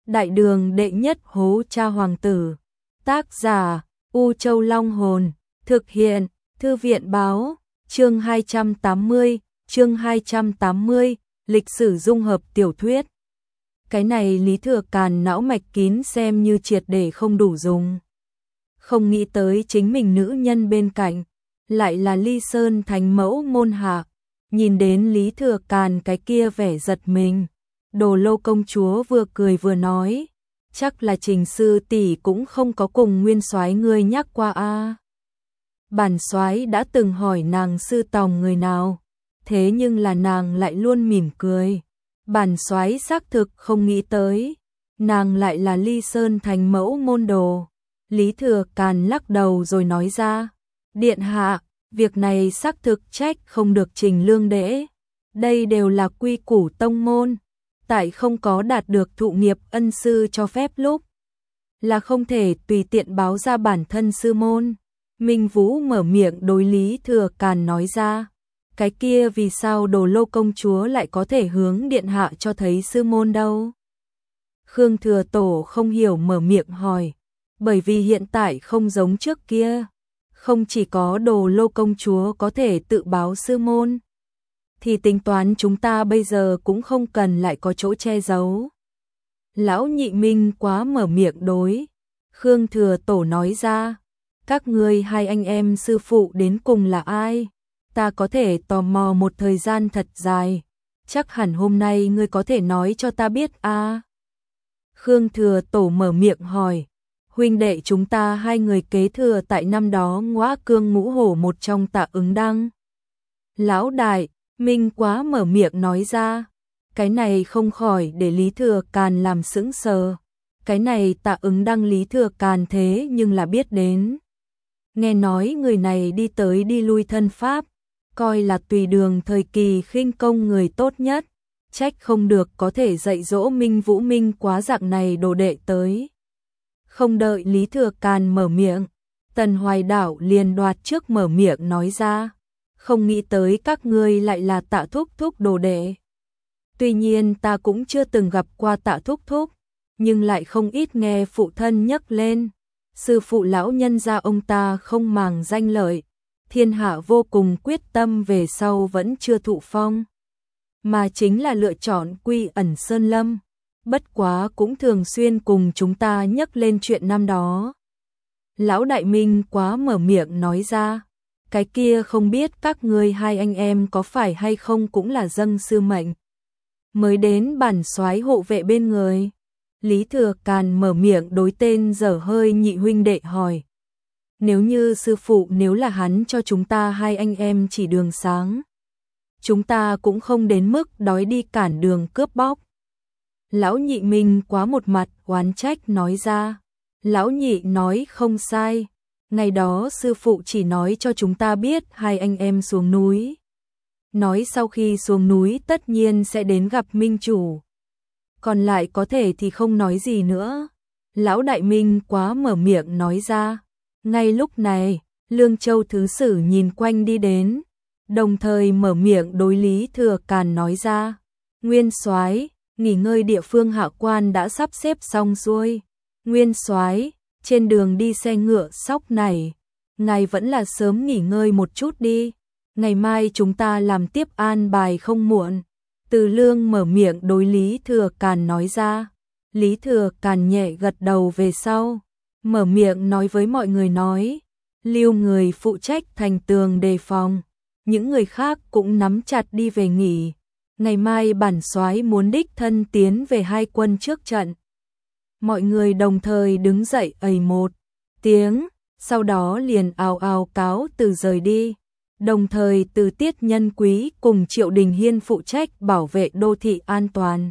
Đại đường đệ nhất hố cha hoàng tử. Tác giả U Châu Long Hồn. Thực hiện Thư viện báo. Chương 280, lịch sử dung hợp tiểu thuyết. Cái này Lý Thừa Càn não mạch kín xem như triệt để không đủ dùng. Không nghĩ tới chính mình nữ nhân bên cạnh lại là Ly Sơn thánh mẫu môn hạ. Nhìn đến Lý Thừa Càn cái kia vẻ giật mình, Đồ Lô công chúa vừa cười vừa nói, chắc là Trình sư tỷ cũng không có cùng Nguyên soái ngươi nhắc qua a. Bản soái đã từng hỏi nàng sư tòng người nào, thế nhưng là nàng lại luôn mỉm cười. Bản soái xác thực không nghĩ tới, nàng lại là Ly Sơn thánh mẫu môn đồ. Lý Thừa Càn lắc đầu rồi nói ra, điện hạ, việc này xác thực trách không được Trình lương đễ. Đây đều là quy củ tông môn, tại không có đạt được thụ nghiệp ân sư cho phép lúc, là không thể tùy tiện báo ra bản thân sư môn. Minh Vũ mở miệng đối Lý Thừa Càn nói ra, cái kia vì sao Đồ Lô công chúa lại có thể hướng điện hạ cho thấy sư môn đâu? Khương Thừa Tổ không hiểu mở miệng hỏi, bởi vì hiện tại không giống trước kia, không chỉ có Đồ Lô công chúa có thể tự báo sư môn, thì tính toán chúng ta bây giờ cũng không cần lại có chỗ che giấu. Lão Nhị Minh quá mở miệng đối Khương Thừa Tổ nói ra, các ngươi hai anh em sư phụ đến cùng là ai? Ta có thể tò mò một thời gian thật dài, chắc hẳn hôm nay ngươi có thể nói cho ta biết a. Khương Thừa Tổ mở miệng hỏi, huynh đệ chúng ta hai người kế thừa tại năm đó Ngõa Cương Ngũ Hổ một trong Tạ Ứng Đăng. Lão Đại Minh quá mở miệng nói ra, cái này không khỏi để Lý Thừa Càn làm sững sờ. Cái này Tạ Ứng Đăng Lý Thừa Càn thế nhưng là biết đến. Nghe nói người này đi tới đi lui thân pháp, coi là tùy đường thời kỳ khinh công người tốt nhất, trách không được có thể dạy dỗ Minh Vũ Minh quá dạng này đồ đệ tới. Không đợi Lý Thừa Càn mở miệng, Tần Hoài Đảo liền đoạt trước mở miệng nói ra, không nghĩ tới các ngươi lại là Tạ Thúc Thúc đồ đệ. Tuy nhiên ta cũng chưa từng gặp qua Tạ Thúc Thúc, nhưng lại không ít nghe phụ thân nhắc lên. Sư phụ lão nhân gia ông ta không màng danh lợi, thiên hạ vô cùng quyết tâm về sau vẫn chưa thụ phong, mà chính là lựa chọn quy ẩn sơn lâm, bất quá cũng thường xuyên cùng chúng ta nhắc lên chuyện năm đó. Lão Đại Minh quá mở miệng nói ra, cái kia không biết các ngươi hai anh em có phải hay không cũng là dâng sư mệnh mới đến bản soái hộ vệ bên người. Lý Thừa Càn mở miệng đối tên dở hơi Nhị huynh đệ hỏi, nếu như sư phụ nếu là hắn cho chúng ta hai anh em chỉ đường sáng, chúng ta cũng không đến mức đói đi cản đường cướp bóc. Lão Nhị Minh quá một mặt oán trách nói ra, Lão Nhị nói không sai, ngày đó sư phụ chỉ nói cho chúng ta biết hai anh em xuống núi, nói sau khi xuống núi tất nhiên sẽ đến gặp Minh chủ, còn lại có thể thì không nói gì nữa. Lão Đại Minh quá mở miệng nói ra, ngay lúc này Lương Châu thứ sử nhìn quanh đi đến, đồng thời mở miệng đối Lý Thừa Càn nói ra, Nguyên soái, nghỉ ngơi địa phương hạ quan đã sắp xếp xong xuôi. Nguyên soái, trên đường đi xe ngựa sóc này, ngài vẫn là sớm nghỉ ngơi một chút đi, ngày mai chúng ta làm tiếp an bài không muộn. Từ Lương mở miệng đối Lý Thừa Càn nói ra, Lý Thừa Càn nhẹ gật đầu về sau, mở miệng nói với mọi người nói, lưu người phụ trách thành tường đề phòng, những người khác cũng nắm chặt đi về nghỉ, ngày mai bản soái muốn đích thân tiến về hai quân trước trận. Mọi người đồng thời đứng dậy ầy một tiếng, sau đó liền ào ào cáo từ rời đi. Đồng thời Từ Tiết Nhân Quý cùng Triệu Đình Hiên phụ trách bảo vệ đô thị an toàn.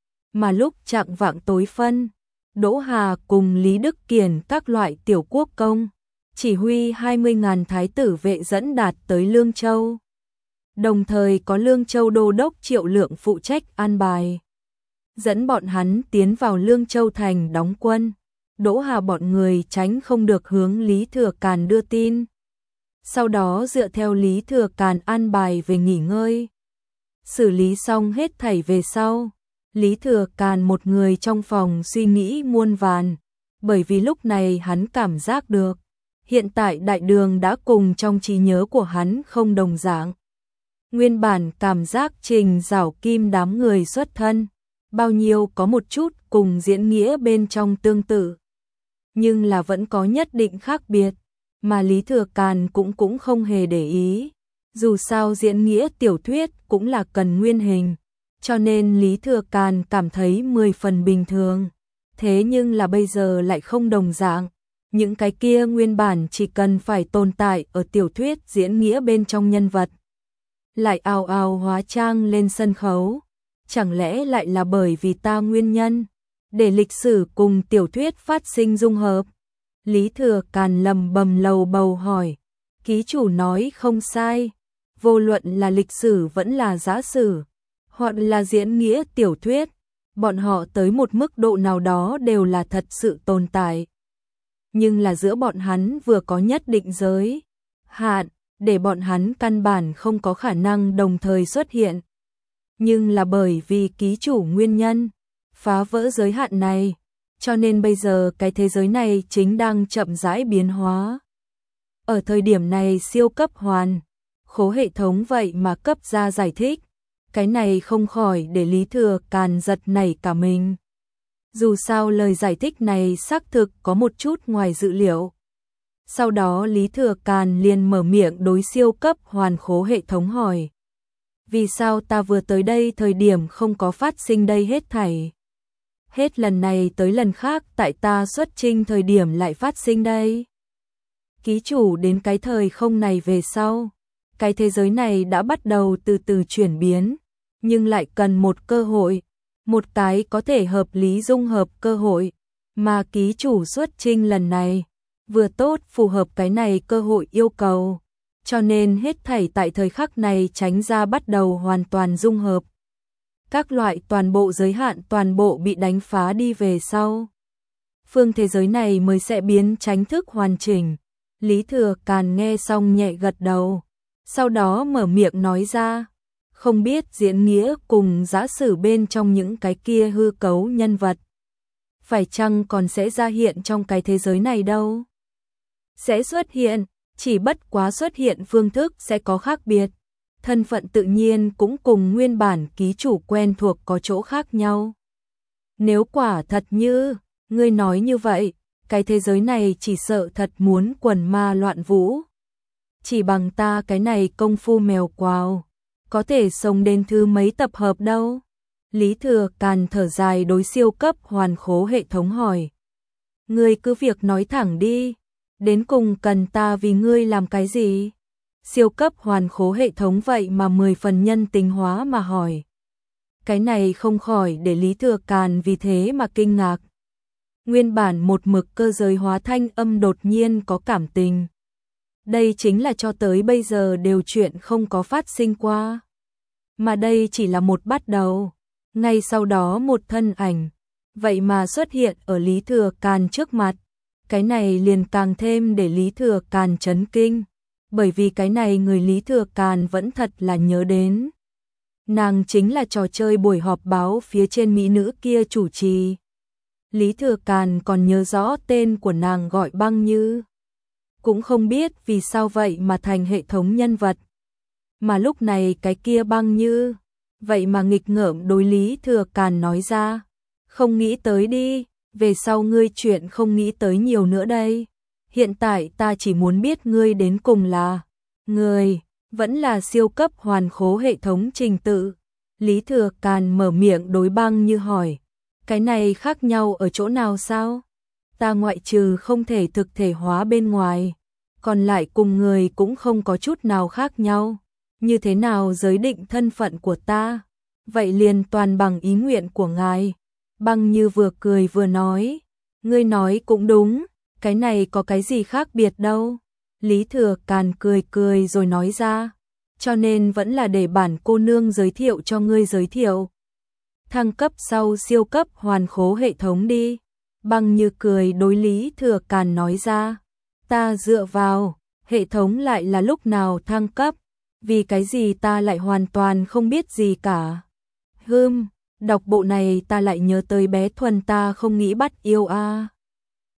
Mà lúc chạng vạng tối phân, Đỗ Hà cùng Lý Đức Kiền các loại tiểu quốc công, chỉ huy 20.000 thái tử vệ dẫn đạt tới Lương Châu. Đồng thời có Lương Châu đô đốc Triệu Lượng phụ trách an bài, dẫn bọn hắn tiến vào Lương Châu thành đóng quân. Đỗ Hà bọn người tránh không được hướng Lý Thừa Càn đưa tin, sau đó dựa theo Lý Thừa Càn an bài về nghỉ ngơi. Xử lý xong hết thảy về sau, Lý Thừa Càn một người trong phòng suy nghĩ muôn vàn, bởi vì lúc này hắn cảm giác được, hiện tại đại đường đã cùng trong trí nhớ của hắn không đồng dạng. Nguyên bản cảm giác Trình Giảo Kim đám người xuất thân, bao nhiêu có một chút cùng Diễn Nghĩa bên trong tương tự, nhưng là vẫn có nhất định khác biệt, mà Lý Thừa Càn cũng không hề để ý. Dù sao Diễn Nghĩa tiểu thuyết cũng là cần nguyên hình, cho nên Lý Thừa Càn cảm thấy 10 phần bình thường. Thế nhưng là bây giờ lại không đồng dạng, những cái kia nguyên bản chỉ cần phải tồn tại ở tiểu thuyết Diễn Nghĩa bên trong nhân vật, lại ào ào hóa trang lên sân khấu. Chẳng lẽ lại là bởi vì ta nguyên nhân, để lịch sử cùng tiểu thuyết phát sinh dung hợp? Lý Thừa Càn lầm bầm lầu bầu hỏi. Ký chủ nói không sai, vô luận là lịch sử vẫn là giả sử, hoặc là diễn nghĩa tiểu thuyết, bọn họ tới một mức độ nào đó đều là thật sự tồn tại. Nhưng là giữa bọn hắn vừa có nhất định giới hạn, để bọn hắn căn bản không có khả năng đồng thời xuất hiện. Nhưng là bởi vì ký chủ nguyên nhân, phá vỡ giới hạn này, cho nên bây giờ cái thế giới này chính đang chậm rãi biến hóa. Ở thời điểm này siêu cấp hoàn khố hệ thống vậy mà cấp ra giải thích, cái này không khỏi để Lý Thừa Càn giật nảy cả mình. Dù sao lời giải thích này xác thực có một chút ngoài dự liệu. Sau đó Lý Thừa Càn liền mở miệng đối siêu cấp hoàn khố hệ thống hỏi. Vì sao ta vừa tới đây thời điểm không có phát sinh đây hết thảy? Hết lần này tới lần khác tại ta xuất trinh thời điểm lại phát sinh đây. Ký chủ đến cái thời không này về sau, cái thế giới này đã bắt đầu từ từ chuyển biến, nhưng lại cần một cơ hội, một cái có thể hợp lý dung hợp cơ hội, mà ký chủ xuất trinh lần này vừa tốt phù hợp cái này cơ hội yêu cầu, cho nên hết thảy tại thời khắc này tránh ra bắt đầu hoàn toàn dung hợp. Các loại toàn bộ giới hạn toàn bộ bị đánh phá đi về sau, phương thế giới này mới sẽ biến tránh thức hoàn chỉnh. Lý Thừa Càn nghe xong nhẹ gật đầu, sau đó mở miệng nói ra, không biết diễn nghĩa cùng giả sử bên trong những cái kia hư cấu nhân vật, phải chăng còn sẽ ra hiện trong cái thế giới này đâu? Sẽ xuất hiện, chỉ bất quá xuất hiện phương thức sẽ có khác biệt, thân phận tự nhiên cũng cùng nguyên bản ký chủ quen thuộc có chỗ khác nhau. Nếu quả thật như ngươi nói như vậy, cái thế giới này chỉ sợ thật muốn quần ma loạn vũ. Chỉ bằng ta cái này công phu mèo quào, có thể sống đến thứ mấy tập hợp đâu? Lý Thừa Càn thở dài đối siêu cấp hoàn khố hệ thống hỏi. Ngươi cứ việc nói thẳng đi, đến cùng cần ta vì ngươi làm cái gì? Siêu cấp hoàn khố hệ thống vậy mà 10 phần nhân tính hóa mà hỏi. Cái này không khỏi để Lý Thừa Càn vì thế mà kinh ngạc. Nguyên bản một mực cơ giới hóa thanh âm đột nhiên có cảm tình. Đây chính là cho tới bây giờ đều chuyện không có phát sinh qua. Mà đây chỉ là một bắt đầu. Ngay sau đó một thân ảnh, vậy mà xuất hiện ở Lý Thừa Càn trước mặt. Cái này liền càng thêm để Lý Thừa Càn chấn kinh. Bởi vì cái này người Lý Thừa Càn vẫn thật là nhớ đến. Nàng chính là trò chơi buổi họp báo phía trên mỹ nữ kia chủ trì. Lý Thừa Càn còn nhớ rõ tên của nàng gọi Băng Như. Cũng không biết vì sao vậy mà thành hệ thống nhân vật. Mà lúc này cái kia Băng Như, vậy mà nghịch ngợm đối Lý Thừa Càn nói ra. Không nghĩ tới đi, về sau ngươi chuyện không nghĩ tới nhiều nữa đây. Hiện tại ta chỉ muốn biết ngươi đến cùng là người, vẫn là siêu cấp hoàn khố hệ thống trình tự. Lý Thừa Càn mở miệng đối Băng Như hỏi. Cái này khác nhau ở chỗ nào sao? Ta ngoại trừ không thể thực thể hóa bên ngoài, còn lại cùng người cũng không có chút nào khác nhau. Như thế nào giới định thân phận của ta? Vậy liền toàn bằng ý nguyện của ngài. Băng Như vừa cười vừa nói. Ngươi nói cũng đúng, cái này có cái gì khác biệt đâu. Lý Thừa Càn cười cười rồi nói ra. Cho nên vẫn là để bản cô nương giới thiệu cho ngươi giới thiệu. Thăng cấp sau siêu cấp hoàn khố hệ thống đi. Băng Như cười đối Lý Thừa Càn nói ra. Ta dựa vào, hệ thống lại là lúc nào thăng cấp, vì cái gì ta lại hoàn toàn không biết gì cả. Đọc bộ này ta lại nhớ tới bé Thuần, ta không nghĩ bắt yêu a.